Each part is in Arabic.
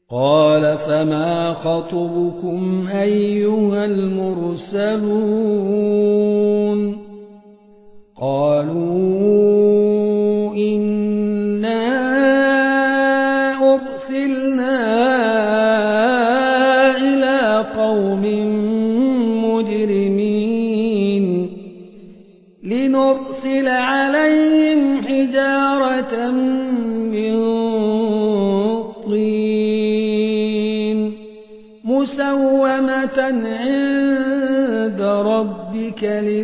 قال فما خطبكم أيها المرسلون قالوا إنا أرسلنا إلى قوم مجرمين لنرسل عليهم حجارة من طين مسومة عند ربك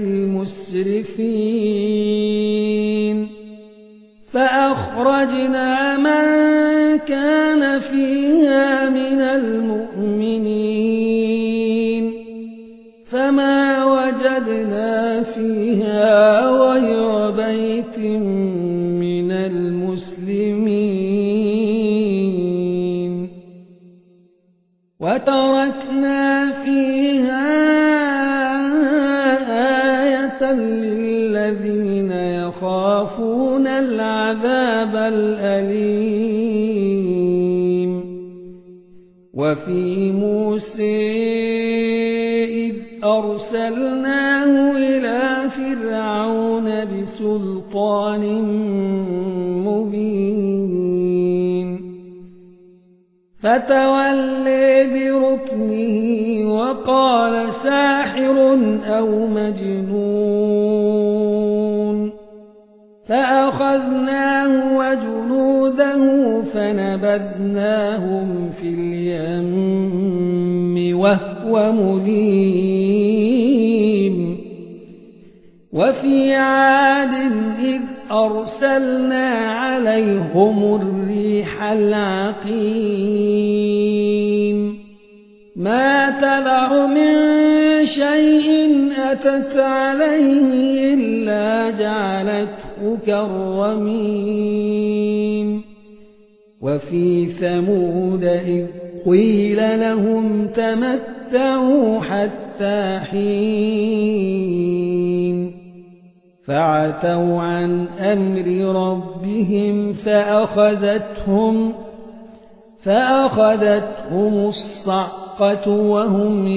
للمسرفين فأخرجنا من كان فيها من المؤمنين فما وجدنا فيها غير بيت من المسلمين وتركنا فيها آية للذين يخافون العذاب الأليم وفي موسى إذ أرسلناه إلى فرعون بسلطان مبين فتولى بركنه وقال ساحر أو مجنون فأخذناه وجنوده فنبذناهم في اليم وهو مليم وفي عاد إذ أرسلنا عليهم الريح العقيم ما تذر من شيء أتت عليه إلا جعلته كالرميم وفي ثمود إذ قيل لهم تمتعوا حتى حين فعتوا عن أمر ربهم فأخذتهم الصعقة وهم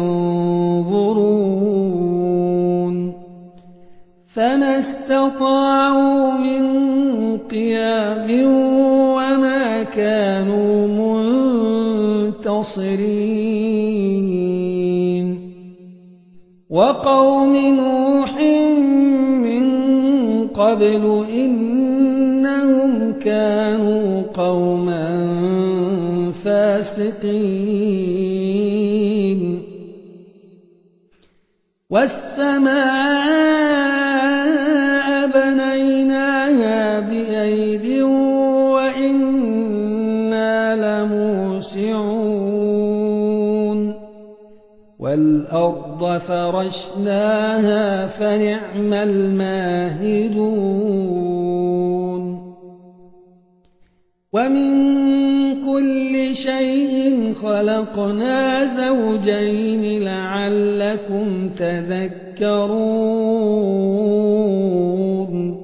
ينظرون فما استطاعوا من قيام وما كانوا منتصرين وقوم نوح من قبل إنهم كانوا قوما فاسقين والسماء بنيناها بأيد وإنا لموسعون والأرض فرشناها فنعم الماهدون ومن كل شيء خلقنا زوجين لعلكم تذكرون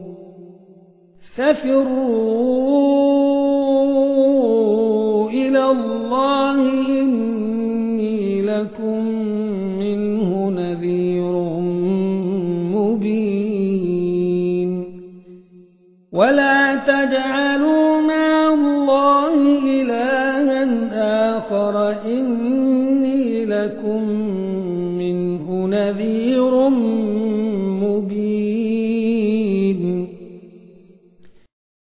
ففروا إلى الله إني لكم منه نذير مبين ولا تجعلوا مع الله إلها آخر إني لكم منه نذير